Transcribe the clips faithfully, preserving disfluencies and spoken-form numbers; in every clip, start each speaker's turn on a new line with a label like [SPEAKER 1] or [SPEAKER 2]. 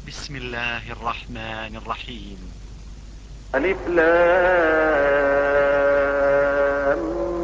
[SPEAKER 1] بسم الله الرحمن الرحيم.
[SPEAKER 2] ألف لام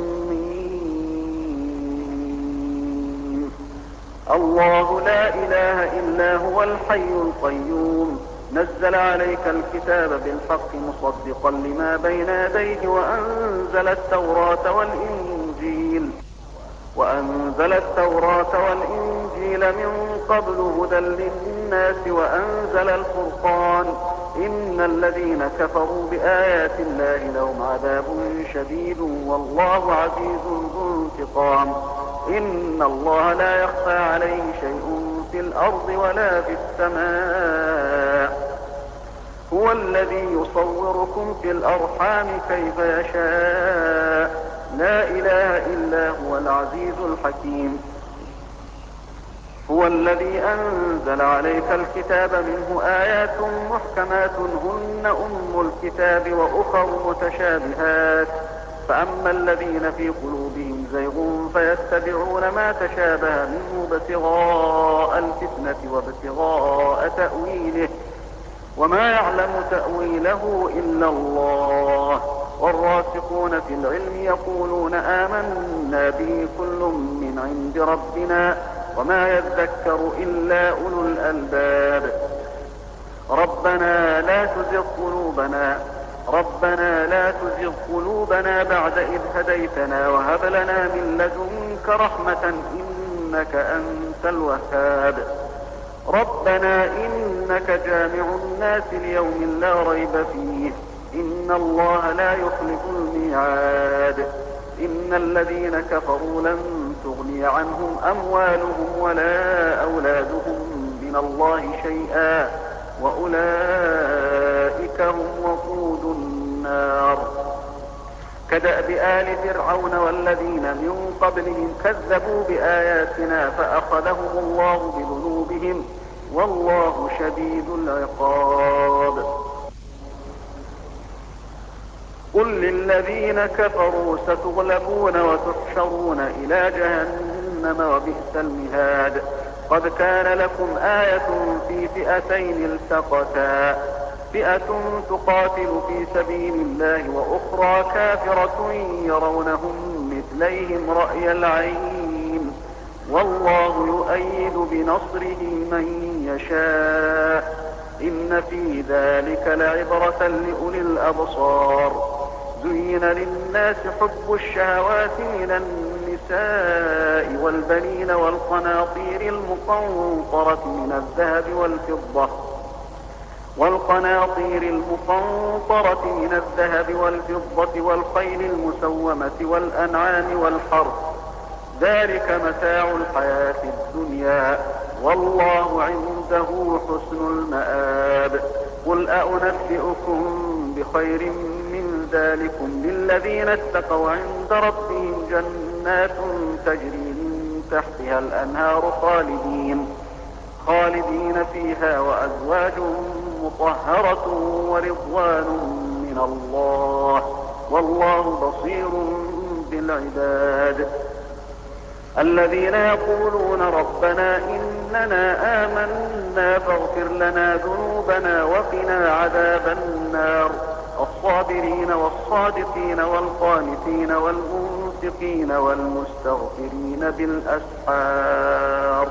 [SPEAKER 2] ميم. الله لا إله إلا هو الحي القيوم نزل عليك الكتاب بالحق مصدقا لما بين يديه وأنزل التوراة والإنجيل وأنزل التوراة والإنجيل من قبل هدى للناس وأنزل الفرقان إن الذين كفروا بآيات الله لهم عذاب شديد والله عزيز ذو انتقام. إن الله لا يخفى عليه شيء في الأرض ولا في السماء. هو الذي يصوركم في الأرحام كيف يشاء لا إله إلا هو العزيز الحكيم. هو الذي أنزل عليك الكتاب منه آيات محكمات هن أم الكتاب وأخر متشابهات فأما الذين في قلوبهم زيغ فيتبعون ما تشابه منه ابتغاء الفتنة وابتغاء تأويله وما يعلم تأويله إلا الله والراسخون في العلم يقولون آمنا به كل من عند ربنا وما يذكر إلا أولو الألباب. ربنا لا تزغ قلوبنا ربنا لا تزغ قلوبنا بعد إذ هديتنا وهب لنا من لدنك رحمة إنك أنت الوهاب. ربنا إنك جامع الناس ليوم لا ريب فيه إن الله لا يخلف الميعاد. إن الذين كفروا لن تغني عنهم أموالهم ولا أولادهم من الله شيئا وأولئك هم وقود النار. كدأب آل فرعون والذين من قبلهم كذبوا بآياتنا فأخذهم الله بذنوبهم والله شديد العقاب. قل للذين كفروا ستغلبون وتحشرون إلى جهنم وبئس المهاد. قد كان لكم آية في فئتين التقتا فئة تقاتل في سبيل الله وأخرى كافرة يرونهم مثليهم رأي العين والله يؤيد بنصره من يشاء إن في ذلك لعبرة لأولي الأبصار. زين للناس حب الشهوات من النساء والبنين والقناطير المقنطرة من الذهب والفضة والقناطير المقنطرة من الذهب والفضة والخيل المسومة والأنعام والحرث ذلك متاع الحياة الدنيا والله عنده حسن المآب. قل أنبئكم بخير من ذلكم للذين اتقوا عند ربهم جنات تجري من تحتها الأنهار خالدين خالدين فيها وأزواج مطهرة ورضوان من الله والله بصير بالعباد. الذين يقولون ربنا إننا آمنا فاغفر لنا ذنوبنا وقنا عذاب النار. الصابرين والصادقين والقانتين والمنفقين والمستغفرين بالأسحار.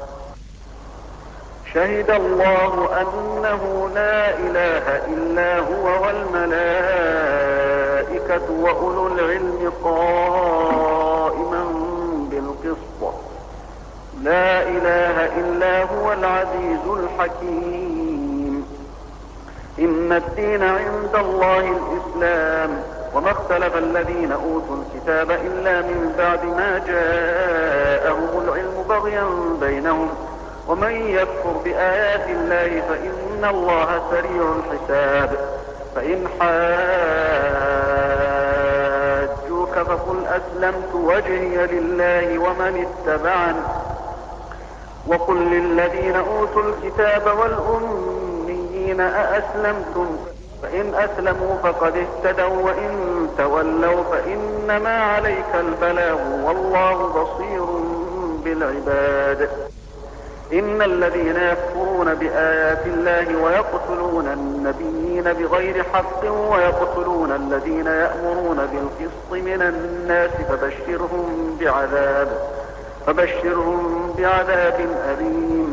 [SPEAKER 2] شهد الله أنه لا إله إلا هو والملائكة وأولو العلم قائما بالقسط لا إله إلا هو العزيز الحكيم. إن الدين عند الله الإسلام وما اختلف الذين أوتوا الكتاب إلا من بعد ما جاءهم العلم بغيا بينهم ومن يكفر بآيات الله فإن الله سريع الحساب. فإن حاجوك فقل أسلمت وجهي لله ومن اتبعني وقل للذين أوتوا الكتاب والأميين أأسلمتم فإن أسلموا فقد اهتدوا وإن تولوا فإنما عليك البلاغ والله بصير بالعباد. إن الذين يكفرون بآيات الله ويقتلون النبيين بغير حق ويقتلون الذين يأمرون بالقسط من الناس فبشرهم بعذاب فبشرهم بعذاب أليم.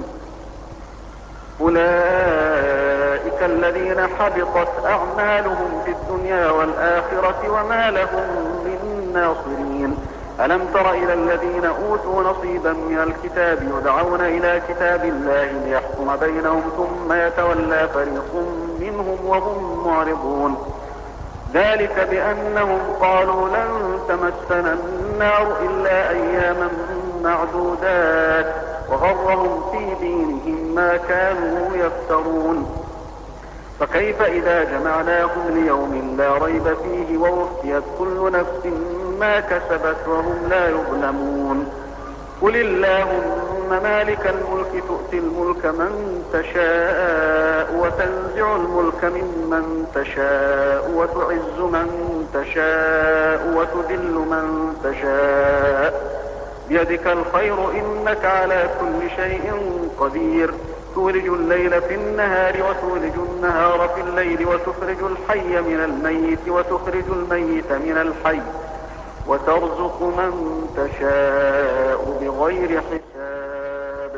[SPEAKER 2] أولئك الذين حبطت أعمالهم في الدنيا والآخرة وما لهم من ناصرين. ألم تر إلى الذين أوتوا نصيبا من الكتاب يدعون إلى كتاب الله ليحكم بينهم ثم يتولى فريق منهم وهم معرضون. ذلك بأنهم قالوا لن تمسنا النار إلا أياما معدودات وغرهم في دينهم ما كانوا يفترون. فكيف إذا جمعناهم ليوم لا ريب فيه ووفيت كل نفس ما كسبت وهم لا يظلمون. قل اللهم مالك الملك تؤتي الملك من تشاء وتنزع الملك ممن تشاء وتعز من تشاء وتذل من تشاء بيدك الخير إنك على كل شيء قدير. تولج الليل في النهار وتولج النهار في الليل وتخرج الحي من الميت وتخرج الميت من الحي وترزق من تشاء بغير حساب.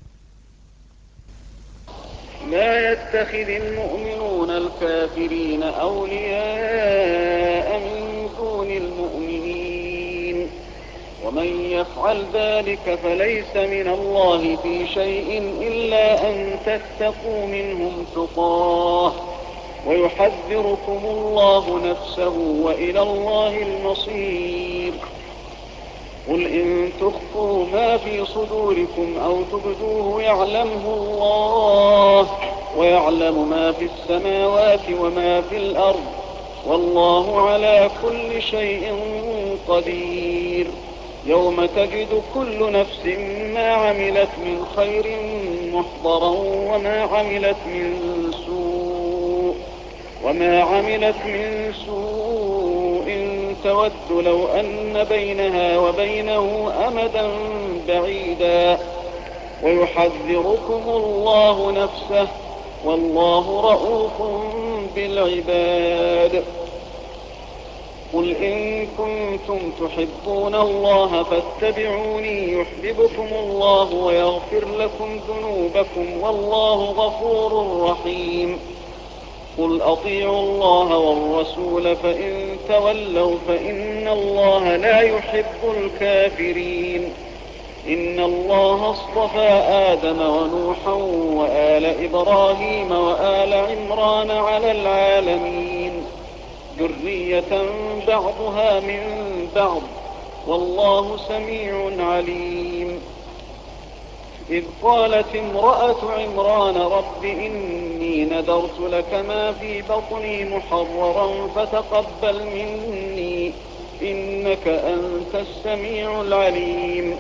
[SPEAKER 2] لا يتخذ المؤمنون الكافرين أولياء من دون المؤمنين ومن يفعل ذلك فليس من الله في شيء إلا أن تتقوا منهم تقاه ويحذركم الله نفسه وإلى الله المصير. قل إن تخفوا ما في صدوركم أو تبدوه يعلمه الله ويعلم ما في السماوات وما في الأرض والله على كل شيء قدير. يوم تجد كل نفس ما عملت من خير محضرا وما عملت من سوء وما عملت من سوء تود لو أن بينها وبينه أمدا بعيدا ويحذركم الله نفسه والله رءوف بالعباد. قل إن كنتم تحبون الله فاتبعوني يحببكم الله ويغفر لكم ذنوبكم والله غفور رحيم. قل أطيعوا الله والرسول فإن تولوا فإن الله لا يحب الكافرين. إن الله اصطفى آدم ونوحا وآل إبراهيم وآل عمران على العالمين ذرية بعضها من بعض والله سميع عليم. إذ قالت امرأة عمران رب إني نذرت لك ما في بطني محررا فتقبل مني إنك أنت السميع العليم.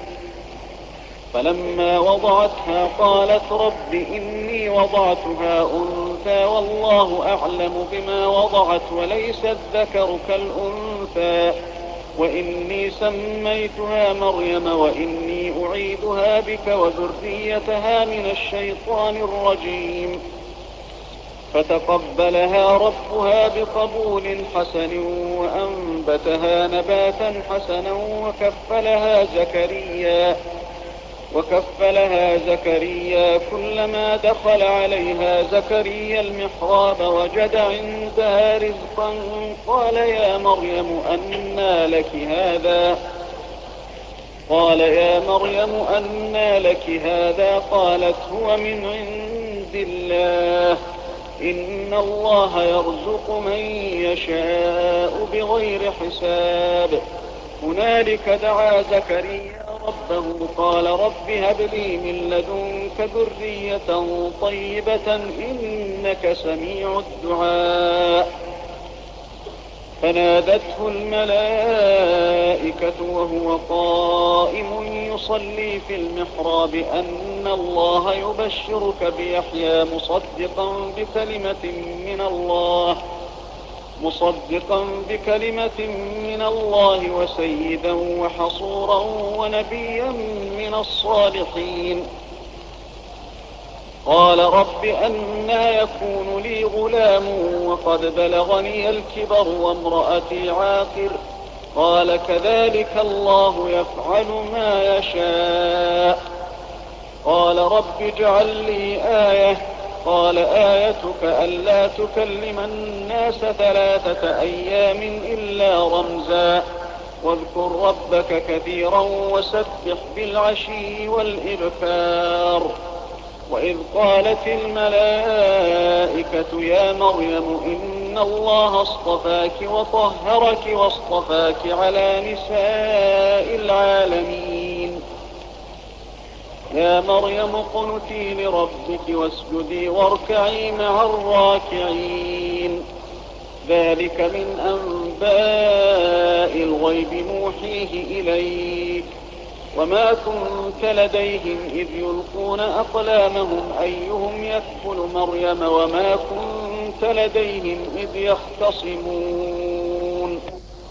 [SPEAKER 2] فلما وضعتها قالت رب إني وضعتها أنثى والله أعلم بما وضعت وليس الذكر كالأنثى وإني سميتها مريم وإني أعيدها بك وذريتها من الشيطان الرجيم. فتقبلها ربها بقبول حسن وأنبتها نباتا حسنا وكفلها زكريا وكفلها زكريا كلما دخل عليها زكريا المحراب وجد عندها رزقا قال يا مريم أنى لك هذا قال يا مريم أنى لك هذا قالت هو من عند الله إن الله يرزق من يشاء بغير حساب. هنالك دعا زكريا ربه قال رب هب لي من لدنك ذرية طيبة إنك سميع الدعاء. فنادته الملائكة وهو قائم يصلي في المحراب أن الله يبشرك بيحيى مصدقا بكلمة من الله مصدقا بكلمة من الله وسيدا وحصورا ونبيا من الصالحين
[SPEAKER 3] قال رب أنى يكون لي غلام وقد بلغني الكبر وامرأتي عاقر قال كذلك الله يفعل ما يشاء قال رب اجعل لي آية قال آيتك ألا تكلم الناس ثلاثة أيام إلا رمزا واذكر ربك كثيرا وسبح بالعشي والإبكار وإذ قالت الملائكة يا مريم إن الله اصطفاك وطهرك واصطفاك على نساء العالمين يا مريم اقنتي لربك واسجدي واركعي مع الراكعين ذلك من أنباء الغيب نوحيه إليك وما كنت لديهم إذ يلقون أقلامهم أيهم يكفل مريم وما كنت لديهم إذ يختصمون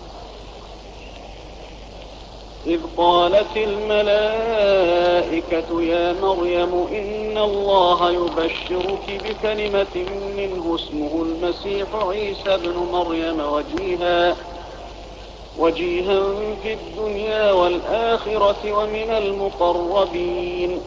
[SPEAKER 3] إذ قالت الملائكة يا مريم إن الله يبشرك بكلمة منه اسمه المسيح عيسى بن مريم وجيها وجيها في الدنيا والآخرة ومن المقربين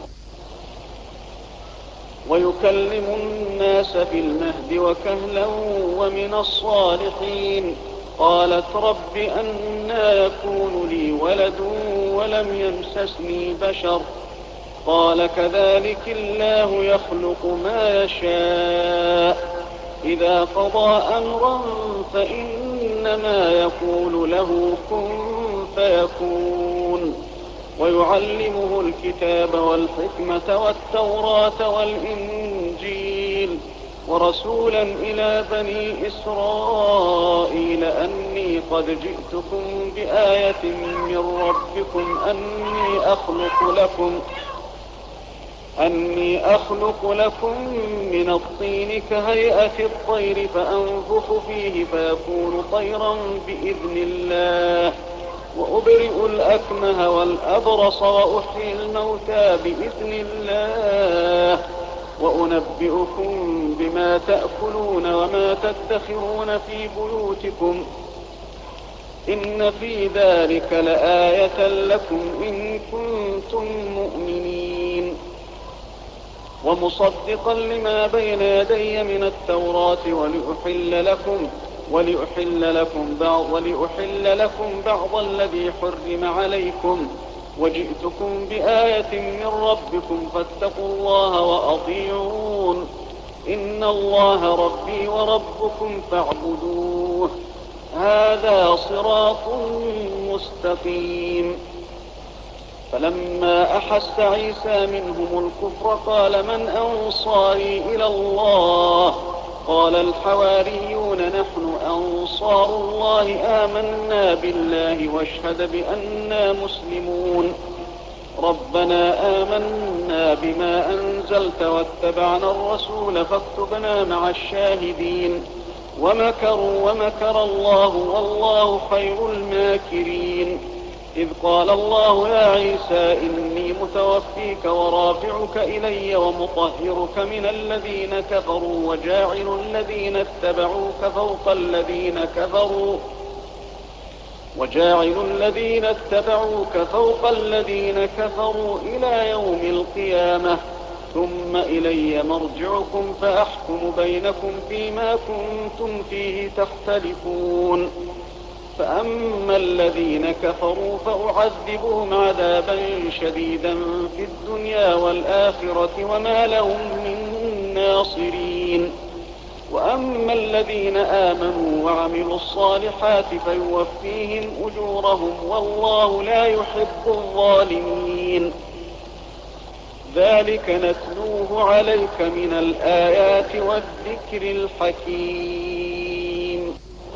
[SPEAKER 3] ويكلم الناس في المهد وكهلا ومن الصالحين قالت رب أنى يكون لي ولد ولم يمسسني بشر قال كذلك الله يخلق ما يشاء إذا قضى أمرا فإنما يقول له كن فيكون ويعلمه الكتاب والحكمة والتوراة والإنجيل ورسولا إلى بني إسرائيل أني قد جئتكم بآية من ربكم أني أخلق لكم أني أخلق لكم من الطين كهيئة الطير فأنفخ فيه فيكون طيرا بإذن الله وأبرئ الأكمه والأبرص وأحيي الموتى بإذن الله وأنبئكم بما تأكلون وما تدخرون في بيوتكم إن في ذلك لآية لكم إن كنتم مؤمنين ومصدقا لما بين يدي من التوراة ولأحل لكم ولأحل لكم بعض ولأحل لكم بعض الذي حرم عليكم وجئتكم بآية من ربكم فاتقوا الله وأطيعون إن الله ربي وربكم فاعبدوه هذا صراط مستقيم فلما أحس عيسى منهم الكفر قال من أنصاري إلى الله قال الحواريون نحن أنصار الله آمنا بالله واشهد بأننا مسلمون ربنا آمنا بما أنزلت واتبعنا الرسول فاكتبنا مع الشاهدين ومكروا ومكر الله والله خير الماكرين إذ قال الله يا عيسى إني متوفيك ورافعك إلي ومطهرك من الذين كفروا وجاعل الذين اتبعوك فوق الذين كفروا وجاعل الذين اتبعوك فوق الذين كفروا إلى يوم القيامة ثم إلي مرجعكم فأحكم بينكم فيما كنتم فيه تختلفون فأما الذين كفروا فأعذبهم عذابا شديدا في الدنيا والآخرة وما لهم من ناصرين وأما الذين آمنوا وعملوا الصالحات فيوفيهم أجورهم والله لا يحب الظالمين ذلك نتلوه عليك من الآيات والذكر الحكيم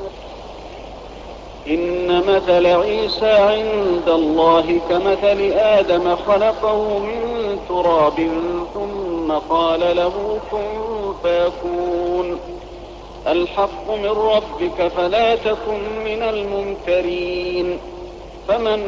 [SPEAKER 3] إن مثل عيسى عند الله كمثل آدم خلقه من تراب ثم قال له كن فيكون الحق من ربك فلا تكن من الممترين فمن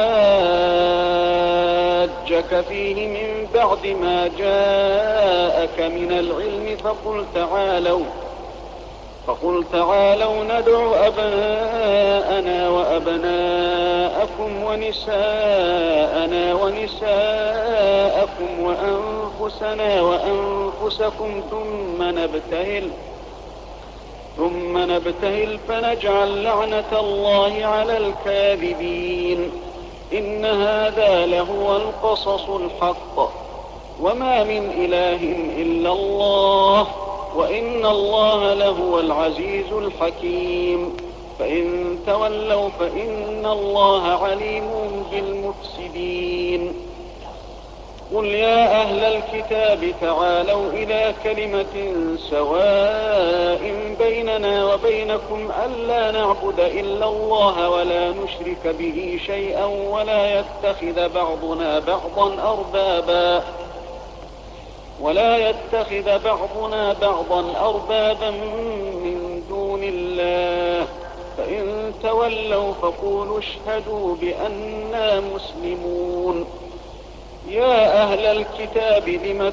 [SPEAKER 3] حاجك فيه من بعد ما جاءك من العلم فقل تعالوا فقل تعالوا ندع أبناءنا وأبناءكم ونساءنا ونساءكم وأنفسنا وأنفسكم ثم نبتهل ثم نبتهل فنجعل لعنة الله على الكاذبين. إن هذا لهو القصص الحق، وما من إله إلا الله، وإن الله لهو العزيز الحكيم. فإن تولوا فإن الله عليم بالمفسدين. قل يا أهل الكتاب تعالوا إلى كلمة سواء بيننا وبينكم ألا نعبد إلا الله ولا نشرك به شيئا ولا يتخذ بعضنا بعضا أربابا ولا يتخذ بعضنا بعضا أربابا من دون الله، فإن تولوا فقولوا اشهدوا بأننا مسلمون. يا أهل الكتاب لم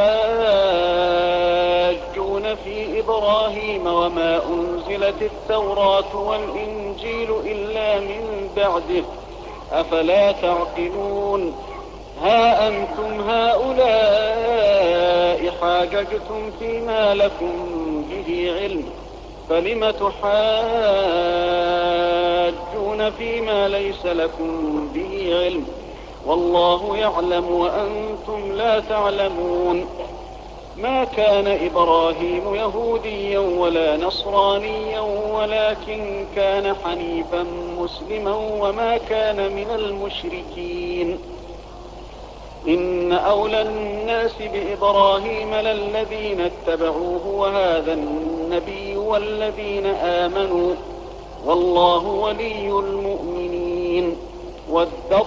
[SPEAKER 3] تحاجون في إبراهيم وما أنزلت التوراة والإنجيل إلا من بعده، أفلا تعقلون؟ ها أنتم هؤلاء حاججتم فيما لكم به علم، فلم تحاجون فيما ليس لكم به علم؟ والله يعلم وأنتم لا تعلمون. ما كان إبراهيم يهوديا ولا نصرانيا ولكن كان حنيفا مسلما وما كان من المشركين. إن أولى الناس بإبراهيم للذين اتبعوه وهذا النبي والذين آمنوا، والله ولي المؤمنين. ودت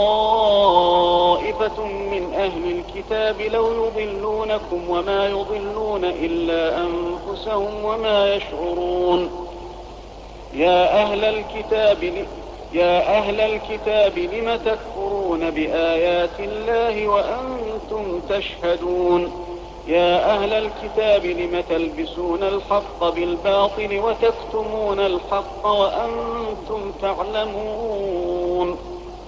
[SPEAKER 3] طائفة من أهل الكتاب لو يضلونكم وما يضلون إلا أنفسهم وما يشعرون. يا أهل الكتاب يا أهل الكتاب لم تكفرون بآيات الله وأنتم تشهدون؟ يا أهل الكتاب لم تلبسون الحق بالباطل وتكتمون الحق وأنتم تعلمون؟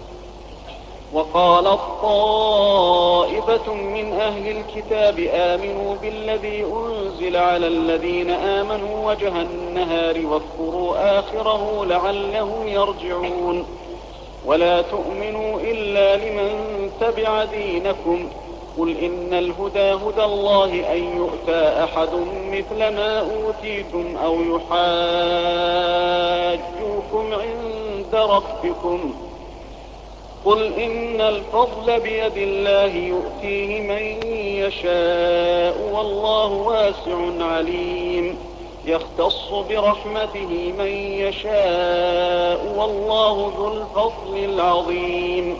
[SPEAKER 3] وقالت طائفة من أهل الكتاب آمنوا بالذي أنزل على الذين آمنوا وجه النهار واكفروا آخره لعلهم يرجعون. ولا تؤمنوا إلا لمن تبع دينكم. قل إن الهدى هدى الله أن يؤتى أحد مثل ما أوتيتم أو يحاجوكم عند ربكم. قل إن الفضل بيد الله يؤتيه من يشاء والله واسع عليم. يختص برحمته من يشاء والله ذو الفضل العظيم.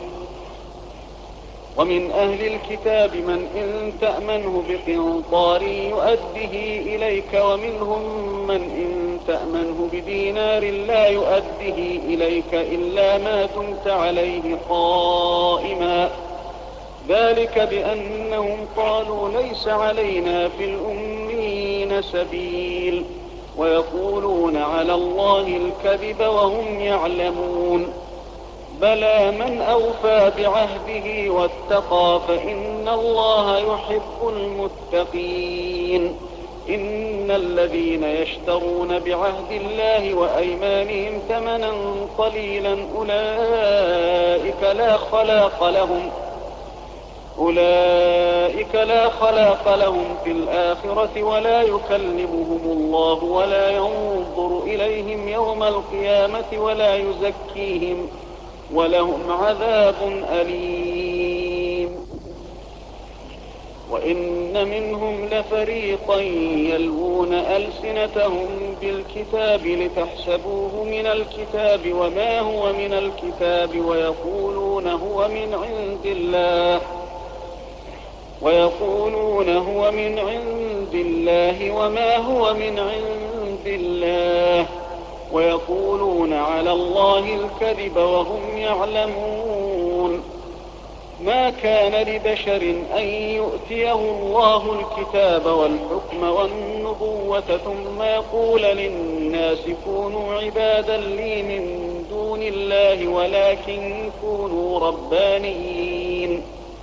[SPEAKER 3] ومن أهل الكتاب من إن تأمنه بقنطار يؤده إليك ومنهم من إن تأمنه بدينار لا يؤده إليك إلا ما دمت عليه قائما. ذلك بأنهم قالوا ليس علينا في الأمين سبيل ويقولون على الله الكذب وهم يعلمون. بلى من أوفى بعهده واتقى فإن الله يحب المتقين. إن الذين يشترون بعهد الله وأيمانهم ثمنا قليلا أولئك لا خلاق لهم أولئك لا خلاق لهم في الآخرة ولا يكلمهم الله ولا ينظر إليهم يوم القيامة ولا يزكيهم ولهم عذاب أليم. وإن منهم لفريقا يلوون ألسنتهم بالكتاب لتحسبوه من الكتاب وما هو من الكتاب ويقولون هو من عند الله ويقولون هو من عند الله وما هو من عند الله ويقولون على الله الكذب وهم يعلمون. ما كان لبشر أن يؤتيه الله الكتاب والحكم والنبوة ثم يقول للناس كونوا عبادا لي من دون الله ولكن كونوا ربانيين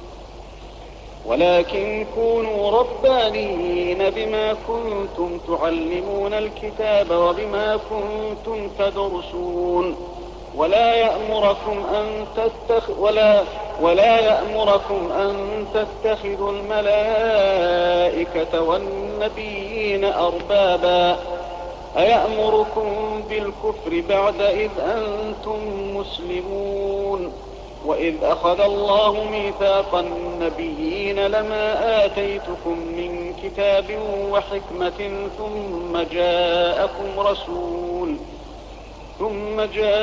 [SPEAKER 3] ولكن كونوا ربانيين بما كنتم تعلمون الكتاب وبما كنتم تدرسون ولا يأمركم أن تتخ ولا ولا يأمركم أن تتخذوا الملائكة والنبيين أربابا أيأمركم بالكفر بعد إذ أنتم مسلمون وإذ أخذ الله ميثاق النبيين لما آتيتكم من كتاب وحكمة ثم جاءكم رسول ثم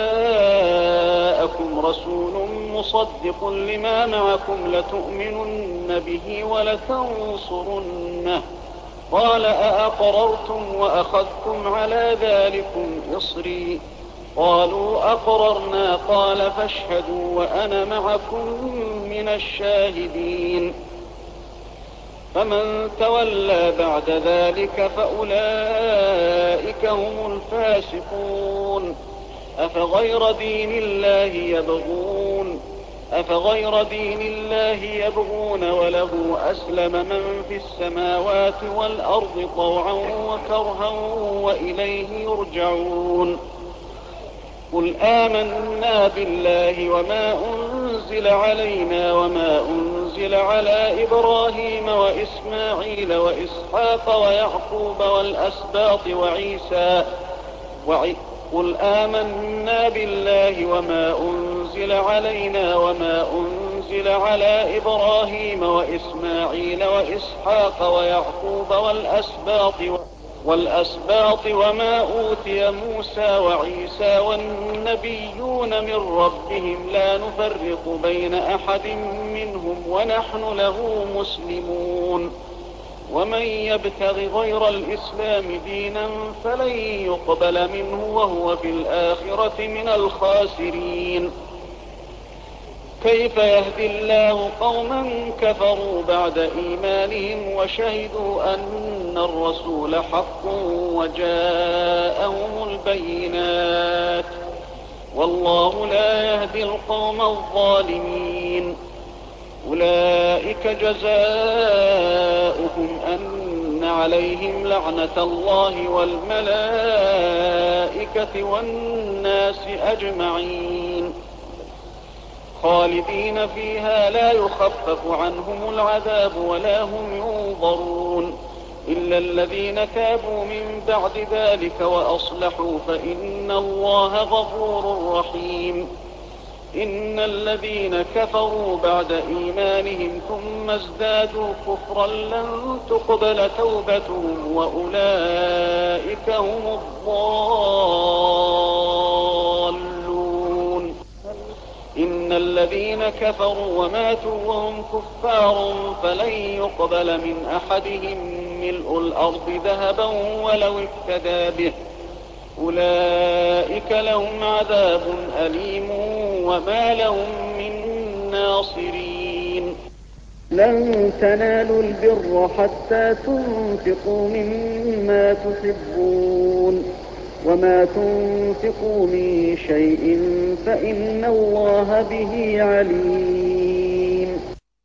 [SPEAKER 3] جاءكم رسول مصدق لما معكم لتؤمنن به ولتنصرنه قال أأقررتم وأخذتم على ذلكم إصري قالوا أقررنا قال فاشهدوا وأنا معكم من الشاهدين فمن تولى بعد ذلك فأولئك هم الفاسقون أفغير دين الله يبغون أفغير دين الله يبغون وله أسلم من في السماوات والأرض طوعا وكرها وإليه يرجعون قل آمنا بالله وما أنزل علينا وما أنزل على إبراهيم وإسماعيل وإسحاق ويعقوب والأسباط وعيسى وعي قل آمنا بالله وما أنزل علينا وما أنزل على إبراهيم وإسماعيل وإسحاق ويعقوب والأسباط والأسباط وما أوتي موسى وعيسى والنبيون من ربهم لا نفرق بين أحد منهم ونحن له مسلمون ومن يبتغ غير الإسلام دينا فلن يقبل منه وهو في الآخرة من الخاسرين كيف يهدي الله قوما كفروا بعد إيمانهم وشهدوا أن الرسول حق وجاءهم البينات والله لا يهدي القوم الظالمين أولئك جزاؤهم أن عليهم لعنة الله والملائكة والناس أجمعين خالدين فيها لا يخفف عنهم العذاب ولا هم ينظرون إلا الذين تابوا من بعد ذلك وأصلحوا فإن الله غفور رحيم إن الذين كفروا بعد إيمانهم ثم ازدادوا كفرا لن تقبل توبتهم وأولئك هم الضالون إن الذين كفروا وماتوا وهم كفار فلن يقبل من أحدهم ملء الأرض ذهبا ولو افتدى به أولئك لهم عذاب أليم وما لهم من ناصرين
[SPEAKER 4] لن تنالوا البر حتى تنفقوا مما تحبون وما تنفقوا من شيء فإن الله به عليم.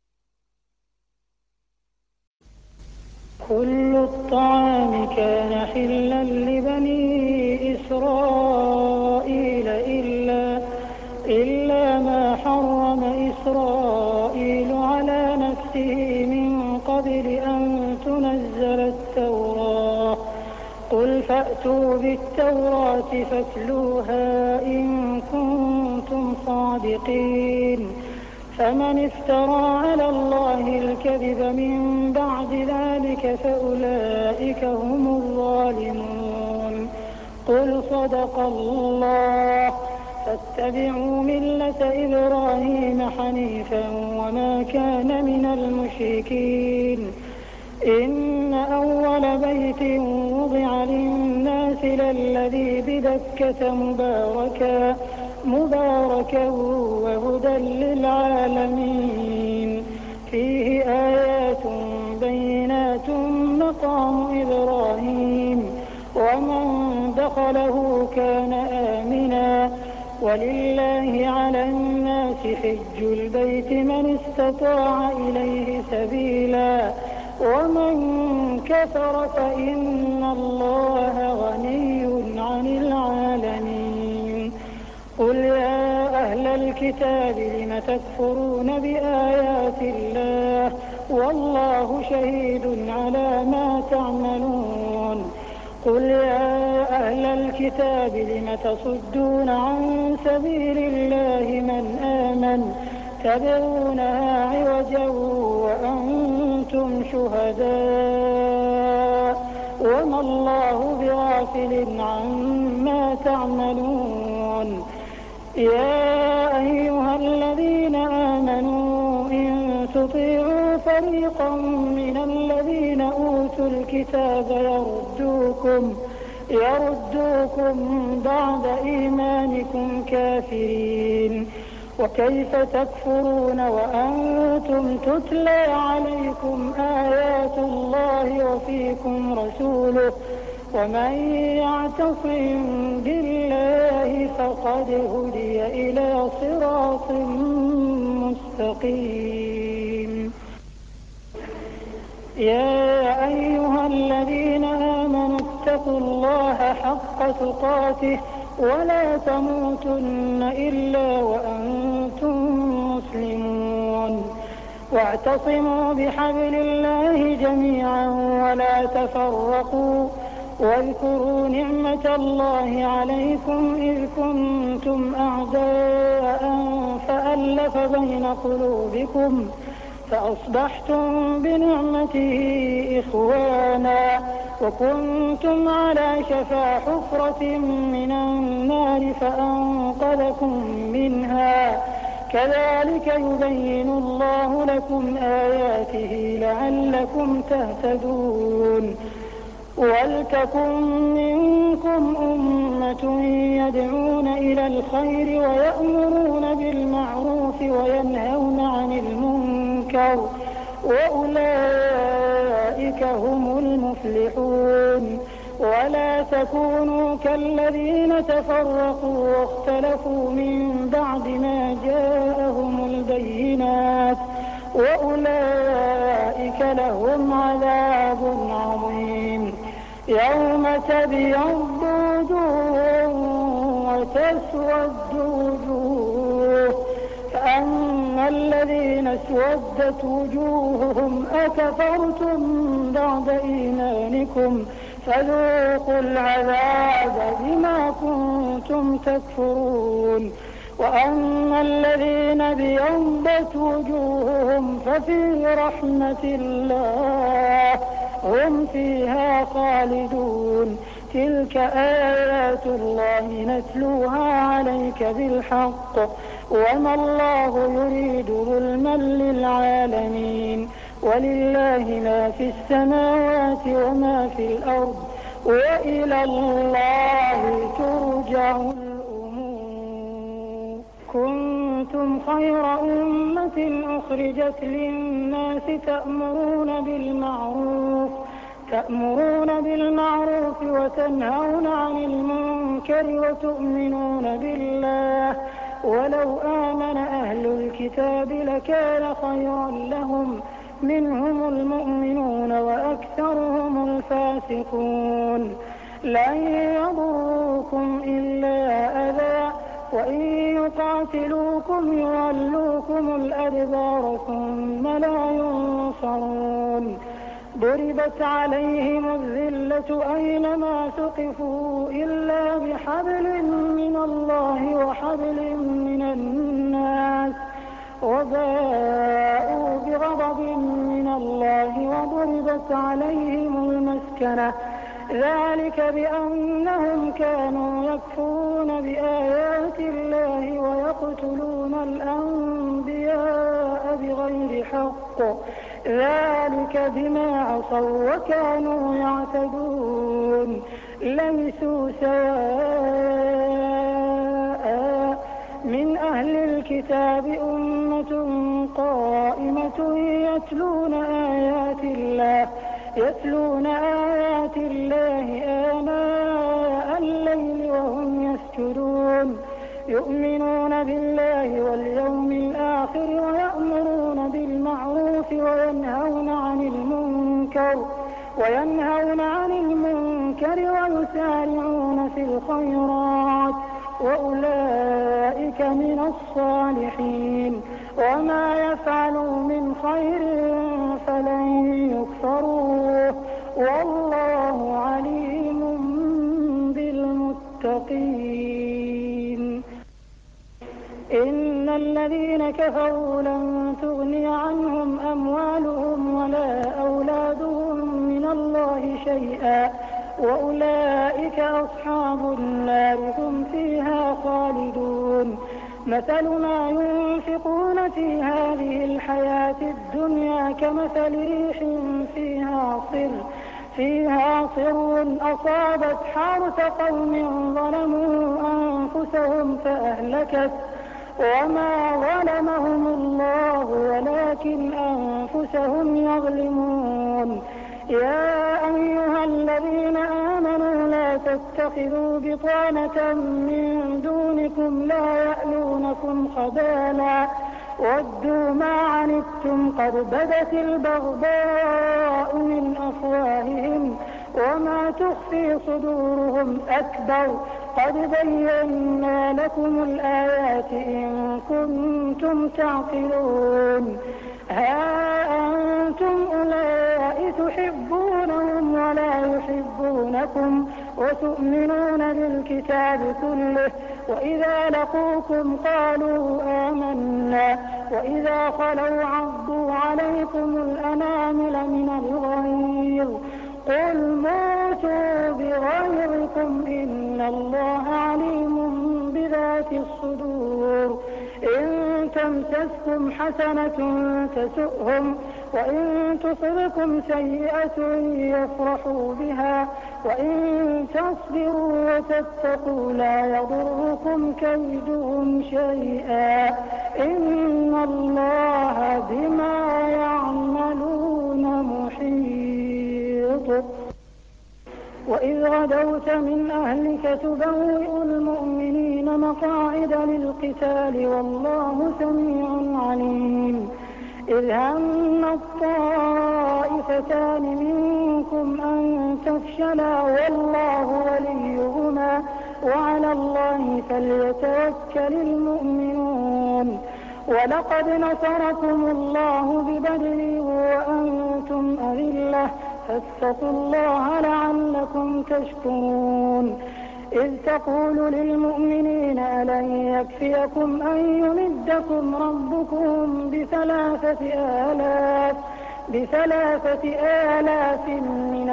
[SPEAKER 5] كل الطعام كان حلا لبني إسرائيل إلا, إلا ما حرم إسرائيل على نفسه من قبل أن تنزل التوراة قل فأتوا بالتوراة فاتلوها إن كنتم صادقين فمن افترى على الله الكذب من بعد ذلك فأولئك هم الظالمون. قل صدق الله فاتبعوا ملة إبراهيم حنيفا وما كان من المشركين إن أول بيت وضع للناس للذي ببكة مباركا مباركا وهدى للعالمين فيه آيات بينات مقام إبراهيم ومن دخله كان آمنا ولله على الناس حج البيت من استطاع إليه سبيلا ومن كفر فإن الله غني عن العالمين قل يا أهل الكتاب لم تكفرون بآيات الله والله شهيد على ما تعملون قل يا أهل الكتاب لم تصدون عن سبيل الله من آمن تبغونها عوجا وأنتم شهداء وما الله بغافل عما تعملون يا أيها الذين آمنوا إن تطيعوا فريقا من الذين أوتوا الكتاب يردوكم يردوكم بعد إيمانكم كافرين وكيف تكفرون وأنتم تتلى عليكم آيات الله وفيكم رسوله ومن يعتصم بالله فقد هدي إلى صراط مستقيم يا أيها الذين آمنوا اتقوا الله حق تقاته ولا تموتن إلا وأنتم مسلمون واعتصموا بحبل الله جميعا ولا تفرقوا واذكروا نعمة الله عليكم إذ كنتم أعداء فألف بين قلوبكم فأصبحتم بنعمته إخوانا وكنتم على شفا حفرة من النار فأنقذكم منها كذلك يبين الله لكم آياته لعلكم تهتدون ولتكن منكم أمة يدعون إلى الخير ويأمرون بالمعروف وينهون عن المنكر وأولئك هم المفلحون ولا تكونوا كالذين تفرقوا واختلفوا من بعد ما جاءهم البينات وأولئك لهم عذاب عظيم يوم تبيض وجوه وتسود وجوه فأما الذين اسودت وجوههم أكفرتم بعد إيمانكم فذوقوا العذاب بما كنتم تكفرون وأما الذين بيضت وجوههم ففي رحمة الله هم فيها خالدون تلك آيات الله نتلوها عليك بالحق وما الله يريد ظلما للعالمين ولله ما في السماوات وما في الأرض وإلى الله ترجع الأمور كنتم خير أمة أخرجت للناس تأمرون بالمعروف تأمرون بالمعروف وتنهون عن المنكر وتؤمنون بالله ولو آمن أهل الكتاب لكان خيرا لهم منهم المؤمنون وأكثرهم الفاسقون لن يضروكم إلا أذى وإن يقاتلوكم يولوكم الأدبار ثم لا ينصرون ضربت عليهم الذلة أينما ثقفوا إلا بحبل من الله وحبل من الناس وباءوا بغضب من الله وضربت عليهم المسكنة ذلك بأنهم كانوا يكفرون بآيات الله ويقتلون الأنبياء بغير حق ذلك بما عصوا وكانوا يعتدون ليسوا سواء من أهل الكتاب أمة قائمة يتلون آيات الله يتلون آيات الله آناء الليل وهم يسجدون يؤمنون بالله واليوم الآخر ويأمرون بالمعروف وينهون عن المنكر وينهون عن المنكر ويسارعون في الخيرات وأولئك من الصالحين وما يفعلوا من خير فلن يكفروه والله عليم بالمتقين. إن الذين كفروا لن تغني عنهم أموالهم ولا أولادهم من الله شيئا وأولئك أصحاب النار هم فيها خالدون. مثل ما ينفقون في هذه الحياة الدنيا كمثل ريح فيها صر فيها صر أصابت حرث قوم ظلموا أنفسهم فأهلكت وما ظلمهم الله ولكن أنفسهم يظلمون. يا أيها الذين آمنوا لا تتخذوا بطانة من دونكم لا يألونكم خبالا ودوا ما عنتم قد بدت البغضاء من أفواههم وما تخفي صدورهم أكبر قد بينا لكم الآيات إن كنتم تعقلون. ها أنتم أولئك تحبونهم ولا يحبونكم وتؤمنون بالكتاب كله وإذا لقوكم قالوا آمنا وإذا خلوا عضوا عليكم الأنامل من الغيظ قل موتوا بغيظكم إن الله عليم بذات الصدور. إن تمسسكم حسنة تسؤهم وإن تصبكم سيئة يفرحوا بها وإن تصبروا وتتقوا لا يضركم كيدهم شيئا إن الله بما يعملون محيط. وإذ غدوت من أهلك تبوئ المؤمنين مقاعد للقتال والله سميع عليم. إذ هم الطائفتان منكم أن تفشلا والله وليهما وعلى الله فليتوكل المؤمنون. ولقد نصركم الله ببدر وأنتم أذلة فاتقوا الله لعلكم تشكرون. إذ تقول للمؤمنين ألن يكفيكم أن يمدكم ربكم بثلاثة آلاف بثلاثة آلاف من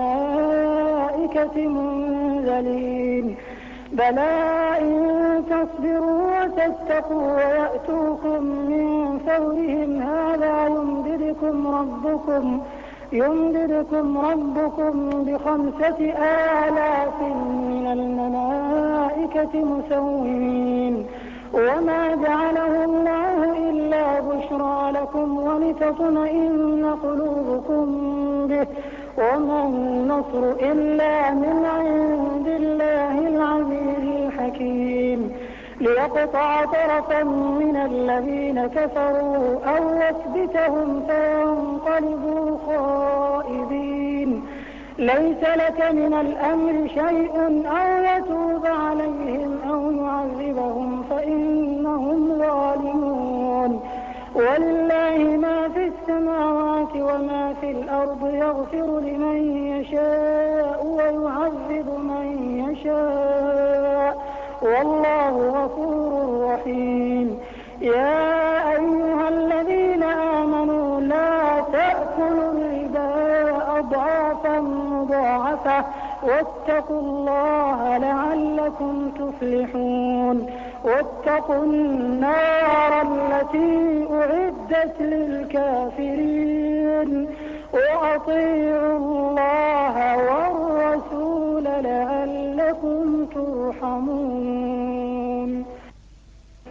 [SPEAKER 5] الملائكة منزلين بلى إن تصبروا وتتقوا ويأتوكم من فورهم هذا يمددكم ربكم يمددكم ربكم بخمسة آلاف من الملائكة مسومين. وما جعله الله إلا بشرى لكم ولتطمئن قلوبكم به وما النصر إلا من عند الله العزيز الحكيم. ليقطع طرفا من الذين كفروا أو يكبتهم فينقلبوا خائبين. ليس لك من الأمر شيء أو يتوب عليهم أو يعذبهم فإنهم ظالمون. ولله ما في السماوات وما في الأرض يغفر لمن يشاء ويعذب من يشاء والله غفور رحيم. يا أيها الذين آمنوا لا تأكلوا الربا أضعافا مضاعفة واتقوا الله لعلكم تفلحون. واتقوا النار التي أعدت للكافرين وأطيعوا الله والرسول لعلكم ترحمون.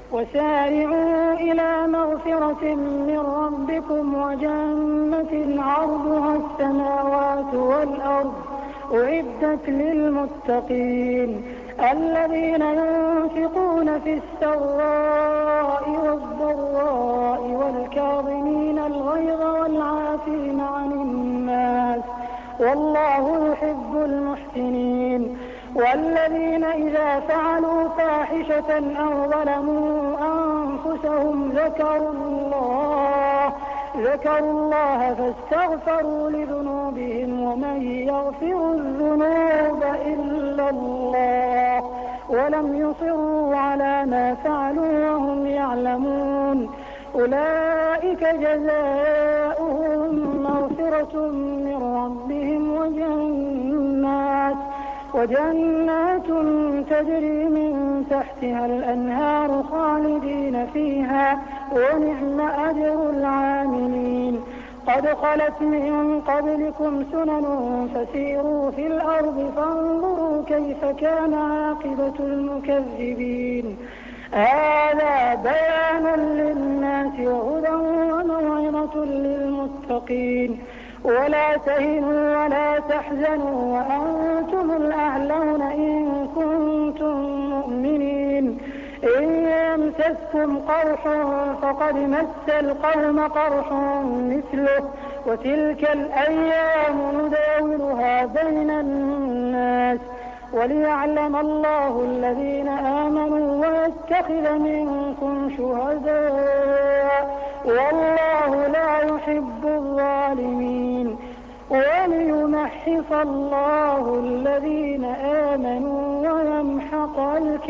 [SPEAKER 5] وسارعوا إلى مغفرة من ربكم وجنة عرضها السماوات والأرض أعدت للمتقين الذين ينفقون في السراء والضراء والكاظمين الغيظ والعافين عن الناس والله يحب المحسنين والذين إذا فعلوا فاحشة أو ظلموا أنفسهم ذكروا الله ذكروا الله فاستغفروا لذنوبهم ومن يغفر الذنوب إلا الله ولم يصروا على ما فعلوا وهم يعلمون أولئك جزاؤهم مغفرة من ربهم وجنات وجنات تجري من تحتها الأنهار خالدين فيها ونعم أجر العاملين قد خلت من قبلكم سنن فسيروا في الأرض فانظروا كيف كان عاقبة المكذبين هذا بيان للناس وهدى وموعظة للمتقين ولا تهنوا ولا تحزنوا وأنتم الأعلون إن كنتم مؤمنين إن يمسسكم قرح فقد مس القوم قرح مثله وتلك الأيام نداولها بين الناس وليعلم الله الذين آمنوا ويتخذ منكم شهداء والله لا يحب الظالمين وليمحص الله الذين آمنوا ويمحق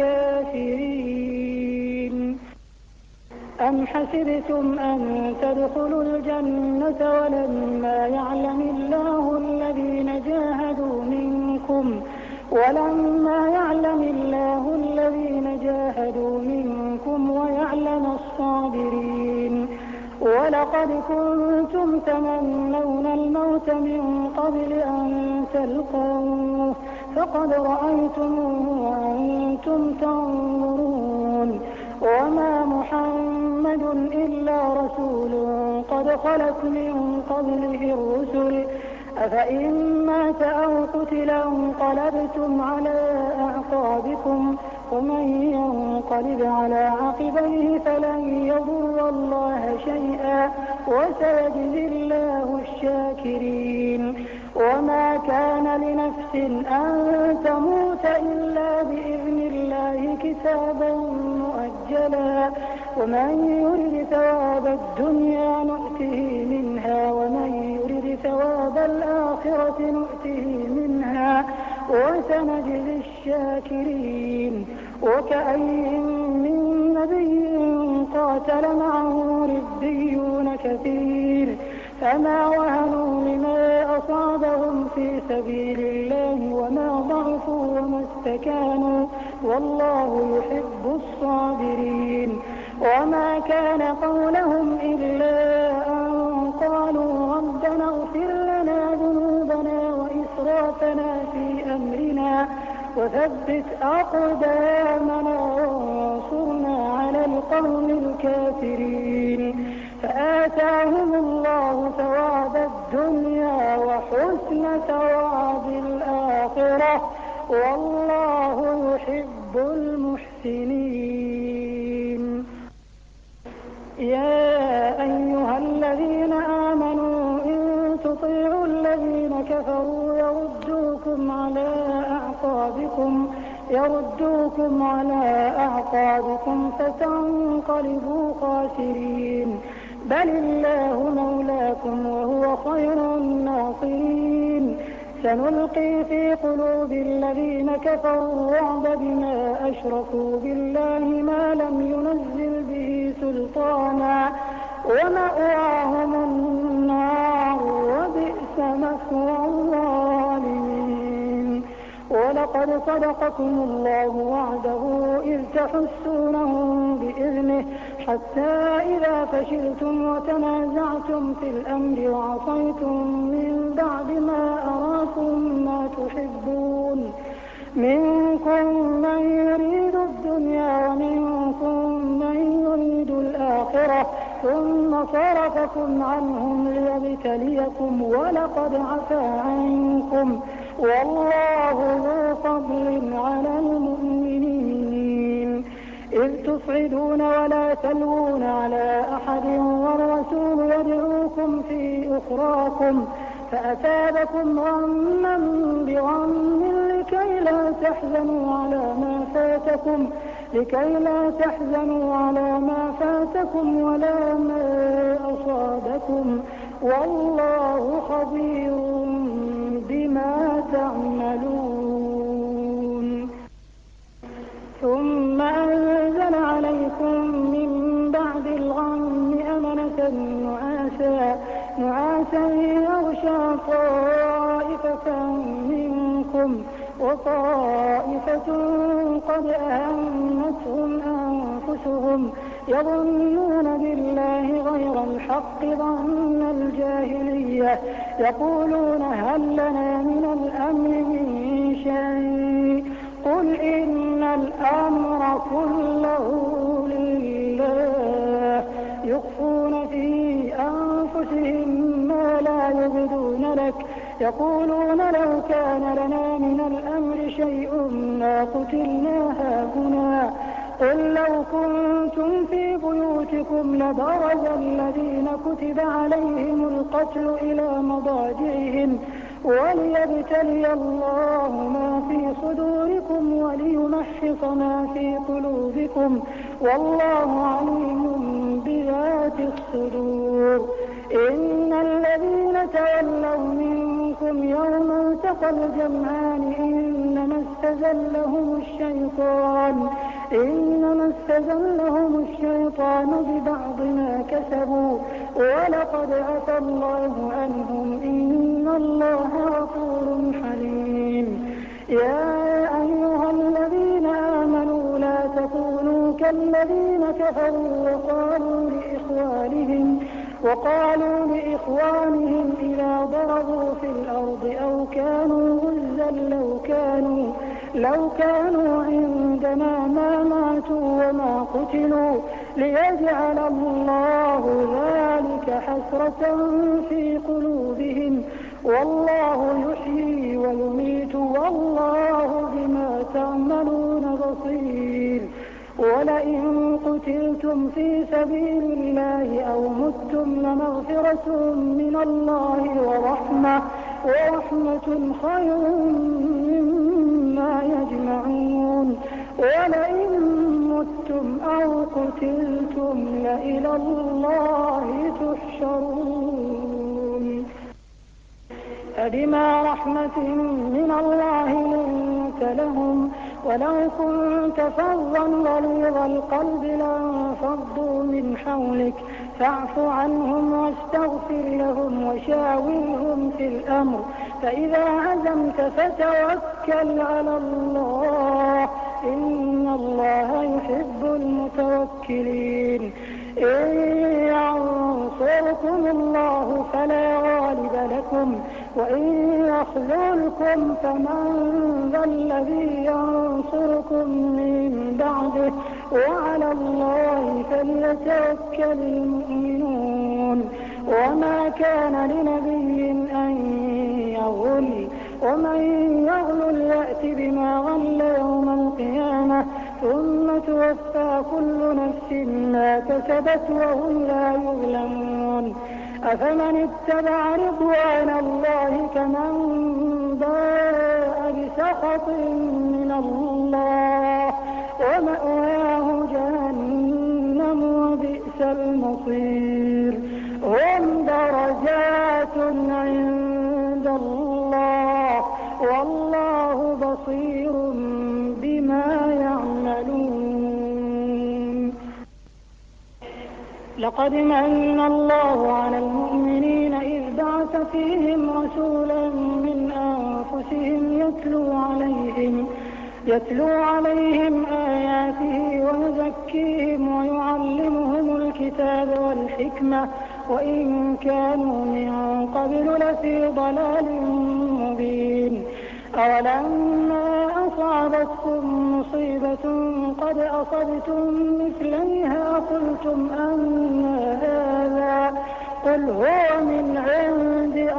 [SPEAKER 5] الكافرين أم حسبتم أن تدخلوا الجنة ولما يعلم الله الذين جاهدوا منكم ولما يعلم الله الذين جاهدوا منكم ويعلم الصابرين ولقد كنتم تمنون الموت من قبل أن تلقوه فقد رأيتموه وأنتم تنظرون وما محمد إلا رسول قد خلت من قبله الرسل أفإن مات أو قتل انقلبتم على أعقابكم ومن ينقلب على عقبيه فلن يضر الله شيئا وسيجزي الله الشاكرين وما كان لنفس أن تموت إلا بإذن الله كتابا مؤجلا ومن يرد ثواب الدنيا نؤته منها ومن يرد ثواب الآخرة نؤته منها وسنجزي الشاكرين وكأي من نبي قاتل معه ربيون كثير فما وهنوا لما أصابهم في سبيل الله وما ضعفوا وما استكانوا والله يحب الصابرين وما كان قولهم إلا أن قالوا ربنا اغفر لنا ذنوبنا وإسرافنا في أمرنا وثبت أقدامنا وانصرنا على القوم الكافرين فآتاهم الله ثواب الدنيا وحسن ثواب الآخرة والله يحب المحسنين يا أيها الذين آمنوا إن تطيعوا الذين كفروا يردوكم على أعقابكم يردوكم على أعقابكم فتنقلبوا خاسرين بل الله مولاكم وهو خير الناصرين سنلقي في قلوب الذين كفروا الرعب بما أشركوا بالله ما لم ينزل به سلطانا ومأواهم النار وبئس مثوى الظالمين ولقد صدقكم الله وعده إذ تحسونهم بإذنه حتى إذا فشلتم وتنازعتم في الأمر وعصيتم من بعد ما أراكم ما تحبون منكم من يريد الدنيا ومنكم من ثم صرفكم عنهم ليبتليكم ولقد عفا عنكم والله ذو فضل على المؤمنين. إذ تصعدون ولا تلوون على أحد والرسول يدعوكم في أخراكم فأثابكم غما بغم لكي لا تحزنوا على ما فاتكم لكي لا تحزنوا على ما فاتكم ولا ما أصابكم والله خبير بما تعملون. ثم أنزل عليكم من بعد الغم أمنة نعاسا نعاسا يغشى طائفة منكم وطائفة قد أهمتهم أنفسهم يظنون بالله غير الحق ظن الجاهلية يقولون هل لنا من الأمر من شيء قل إن الأمر كله لله يخفون في أنفسهم ما لا يبدون لك يقولون لو كان لنا من الأمر شيء ما قتلنا هاهنا قل لو كنتم في بيوتكم لبرز الذين كتب عليهم القتل إلى مضاجعهم وليبتلي الله ما في صدوركم وليمحص ما في قلوبكم والله عليم بذات الصدور. إن الذين تولوا منكم يوم التقى الجمعان إنما استزلهم الشيطان إنما استزلهم الشيطان ببعض ما كسبوا ولقد عفا الله عنهم إن الله غفور حليم. يا أيها الذين آمنوا لا تكونوا كالذين كفروا وقالوا لإخوانهم وقالوا لإخوانهم إذا ضربوا في الأرض أو كانوا غزا لو كانوا لو كانوا عندنا ما ماتوا وما قتلوا ليجعل الله ذلك حسرة في قلوبهم والله يحيي ويميت والله بما تعملون بصير. ولئن قتلتم في سبيل الله أو متم لمغفرة من الله ورحمة ورحمة خير مما يجمعون. ولئن متم أو قتلتم لإلى الله تحشرون. فبما رحمة من الله لنت لهم ولو كنت فظا غليظ القلب لانفضوا من حولك فاعف عنهم واستغفر لهم وشاورهم في الأمر فإذا عزمت فتوكل على الله إن الله يحب المتوكلين. إن ينصركم الله فلا غالب لكم وإن يخذلكم فمن ذا الذي ينصركم من بعده وعلى الله فليتوكل المؤمنون. وما كان لنبي أن يغل ومن يغل يأت بما غل يوم القيامة ثم توفى كل نفس ما كسبت وهم لا يظلمون. أفمن اتبع رضوان الله كمن باء بسخط من الله ومأواه جهنم وبئس المصير. هم درجات عند الله والله بصير بما يعملون. لقد من الله على المؤمنين إذ بعث فيهم رسولا من أنفسهم يتلو عليهم يتلو عليهم آياته ويزكيهم ويعلمهم الكتاب والحكمة وإن كانوا من قبل لفي ضلال مبين. أولما أصاب أصابتكم مصيبة قد أصبتم مثليها قلتم أنى هذا قل هو من عند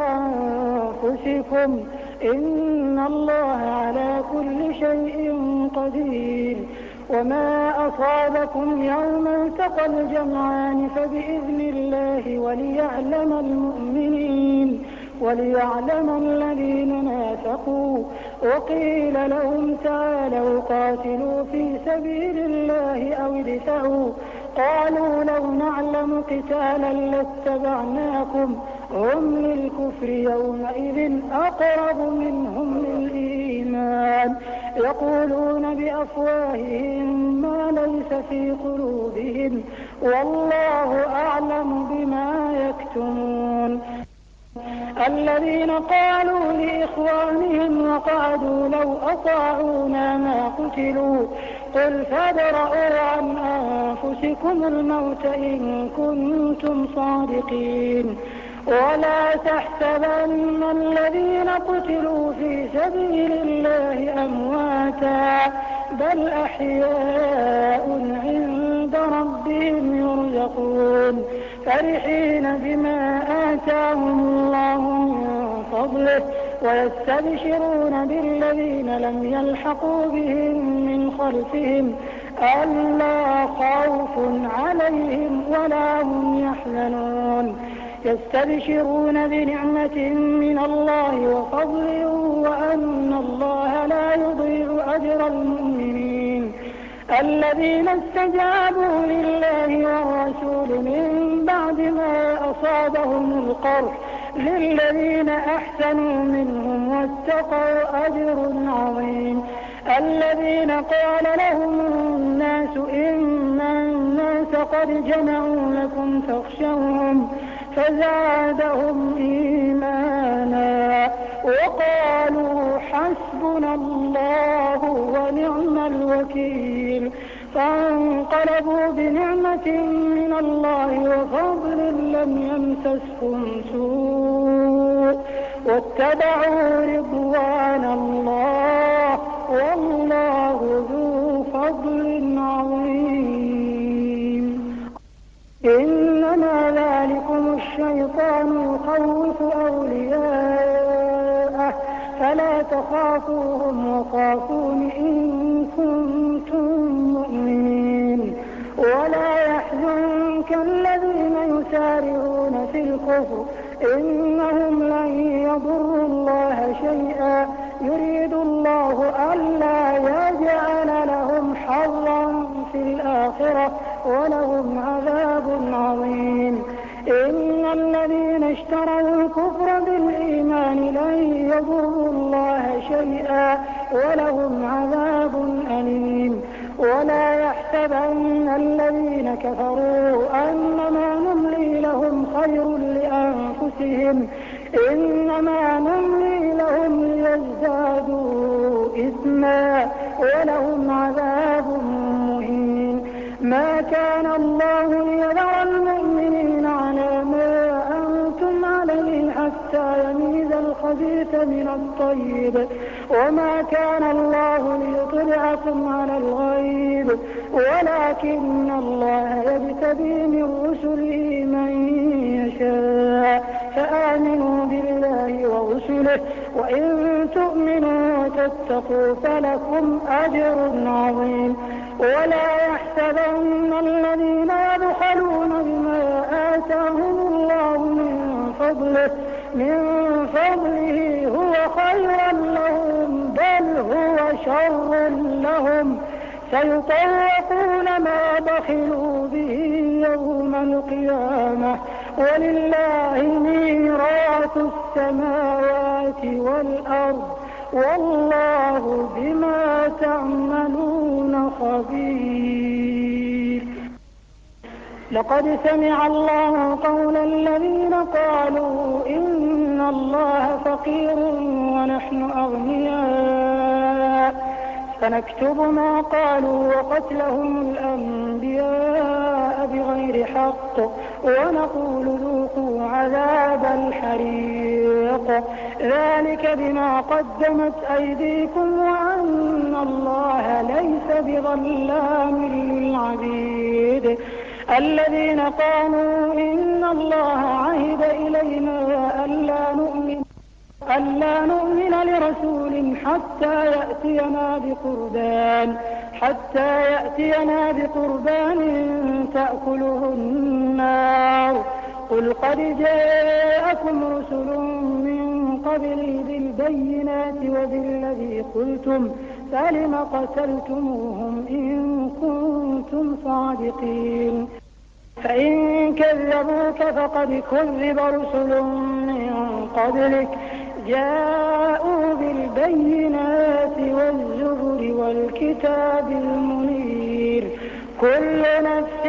[SPEAKER 5] أنفسكم إن الله على كل شيء قدير. وما أصابكم يوم التقى الجمعان فبإذن الله وليعلم المؤمنين وليعلم الذين نافقوا. وقيل لهم تعالوا قاتلوا في سبيل الله أو ادفعوا قالوا لو نعلم قتالا لاتبعناكم هم للكفر يومئذ أقرب منهم للإيمان يقولون بأفواههم ما ليس في قلوبهم والله أعلم بما يكتمون. الذين قالوا لإخوانهم وقعدوا لو أطاعونا ما قتلوا قل فادرءوا عن أنفسكم الموت إن كنتم صادقين. ولا تحسبن الذين قتلوا في سبيل الله أمواتا بل أحياء عند ربهم يرزقون فرحين بما آتاهم الله من فضله ويستبشرون بالذين لم يلحقوا بهم من خلفهم ألا خوف عليهم ولا هم يحزنون يستبشرون بنعمة من الله وفضل وأن الله لا يضيع أجر المؤمنين. الذين استجابوا لله والرسول من بعد ما أصابهم القرح للذين أحسنوا منهم واتقوا أجر عظيم. الذين قال لهم الناس إن الناس قد جمعوا لكم فاخشوهم فزادهم إيمانا وقالوا حسبنا الله ونعم الوكيل فانقلبوا بنعمة من الله وفضل لم يمسسهم سوء واتبعوا رضوان الله والله ذو فضل عظيم. إنما ذلكم الشيطان يخوف أولياءه فلا تخافوهم وخافون إن كنتم مؤمنين. ولا يحزنك الذين يسارعون في الكفر إنهم لن يضروا الله شيئا يريد الله ألا يجعل لهم حظا في الآخرة ولهم عذاب عظيم. إن الذين اشتروا الكفر بالإيمان لن يضروا الله شيئا ولهم عذاب أليم. ولا يحسبن الذين كفروا أنما نملي لهم خير لأنفسهم إنما نملي لهم ليزدادوا إثما ولهم عذاب مهين. ما كان الله ليذر المؤمنين على ما أنتم عليه حتى يميز الخبيث من الطيب وما كان الله ليطلعكم على الغيب ولكن الله يجتبي من رسله من يشاء فآمنوا بالله ورسله وإن تؤمنوا وتتقوا فلكم أجر عظيم. ولا يحسبن الذين يبخلون بما آتاهم الله من فضله من فضله هو خيرا لهم بل هو شر لهم سيطوقون ما بخلوا به يوم القيامة ولله ميراث السماوات والأرض والله بما تعملون خبير. لقد سمع الله قول الذين قالوا إن الله فقير ونحن أغنياء فنكتب ما قالوا وقتلهم الأنبياء بغير حق ونقول ذوقوا عذاب الحريق ذلك بما قدمت أيديكم وأن الله ليس بظلام للعبيد. الذين قالوا إن الله عهد إلينا ألا نؤمن ألا نؤمن لرسول حتى يأتينا بقربان حتى يأتينا بقربان تأكله النار قل قد جاءكم رسل من قبلي بالبينات وبالذي قلتم فلم قتلتموهم إن كنتم صادقين. فإن كذبوك فقد كذب رسل من قبلك جاءوا بالبينات والزبر والكتاب المنير كل نفس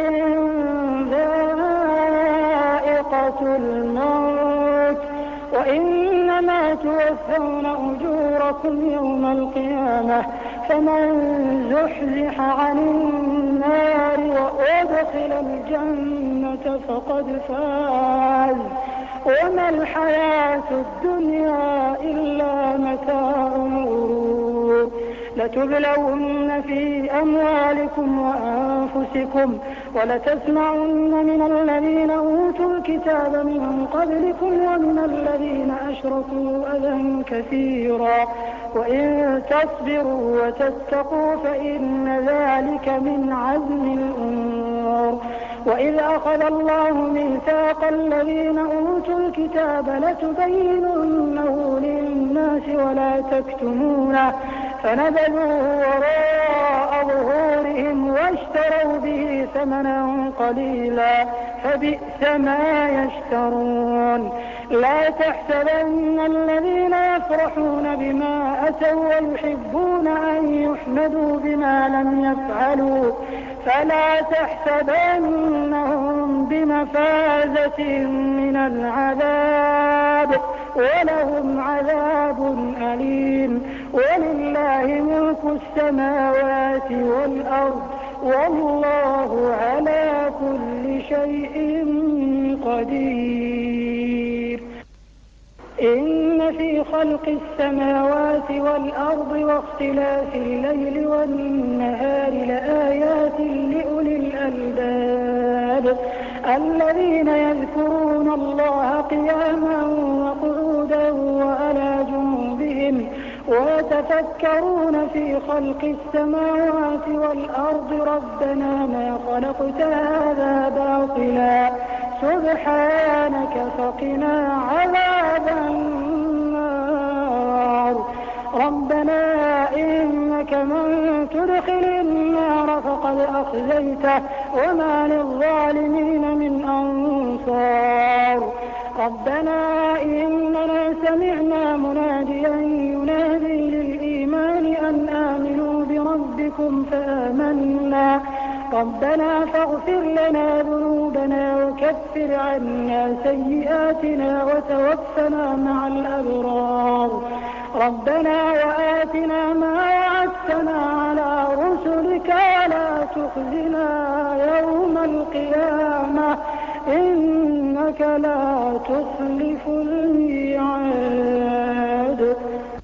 [SPEAKER 5] ذائقة الموت وإنما توفون أجوركم يوم القيامة فمن زحزح عن النار وأدخل الجنة فقد فاز وما الحياة الدنيا إلا متاع الغرور. لتبلون في أموالكم وأنفسكم ولتسمعن من الذين أوتوا الكتاب من قبلكم ومن الذين أشركوا أذى كثيرا وإن تصبروا وتتقوا فإن ذلك من عزم الأمور. وإذ أخذ الله ميثاق الذين أوتوا الكتاب لتبيننه للناس ولا تكتمونه فنبذوه وراء ظهورهم واشتروا به ثمنا قليلا فبئس ما يشترون. لا تحسبن الذين يفرحون بما أتوا ويحبون أن يحمدوا بما لم يفعلوا فلا تحسبنهم بمفازة من العذاب ولهم عذاب أليم. ولله ملك السماوات والأرض والله على كل شيء قدير. إن في خلق السماوات والأرض واختلاف الليل والنهار لآيات لأولي الألباب الذين يذكرون الله قياما وقعودا وعلى جنوبهم ويتفكرون في خلق السماوات والأرض ربنا ما خلقت هذا باطلا سبحانك فقنا عذاب النار. ربنا إنك من تدخل النار فقد أخزيته وما للظالمين من أنصار. ربنا إننا سمعنا مناديا ينادي للإيمان أن آمنوا بربكم فآمنا ربنا فاغفر لنا ذنوبنا وكفر عنا سيئاتنا وتوفنا مع الأبرار. ربنا وآتنا ما وعدتنا على رسلك ولا تخزنا يوم القيامة إنك لا تخلف الميعاد.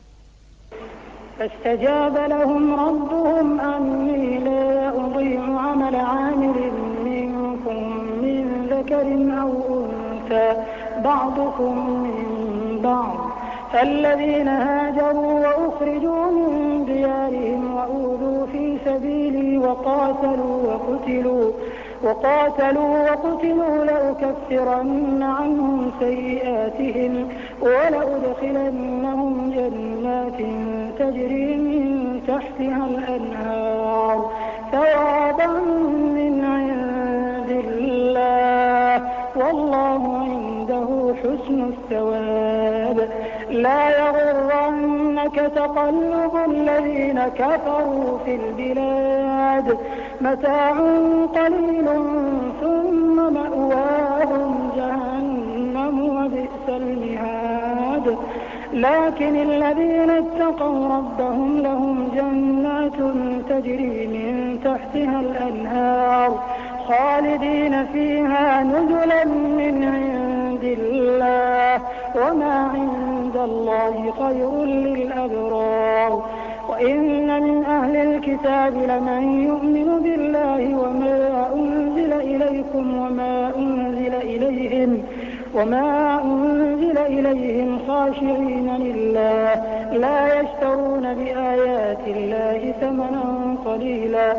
[SPEAKER 5] فاستجاب لهم ربهم أني لا أضيع عمل عامل منكم من ذكر أو أنثى بعضكم من بعض فالذين هاجروا وأخرجوا من ديارهم وأوذوا في سبيلي وقاتلوا وقتلوا وقاتلوا وقتلوا لأكفرن عنهم سيئاتهم ولأدخلنهم جنات تجري من تحتها الأنهار ثوابا من عند الله والله عنده حسن الثواب. لا يغرنك تقلب الذين كفروا في البلاد متاع قليل ثم مأواهم جهنم وبئس المهاد. لكن الذين اتقوا ربهم لهم جنات تجري من تحتها الأنهار خالدين فيها نزلا من عند الله وما عند الله خير للأبرار. وإن من أهل الكتاب لمن يؤمن بالله وما أنزل إليكم وما أنزل إليهم وما أنزل إليهم خاشعين لله لا يشترون بآيات الله ثمنا قليلا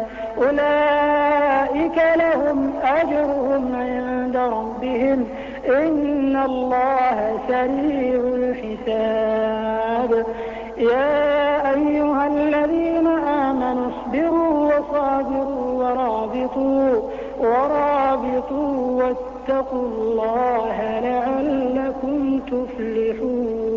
[SPEAKER 5] أولئك لهم أجرهم عند ربهم إن الله سريع الحساب. يا أيها الذين آمنوا اصبروا وصابروا ورابطوا ورابطوا واتقوا الله لعلكم تفلحون.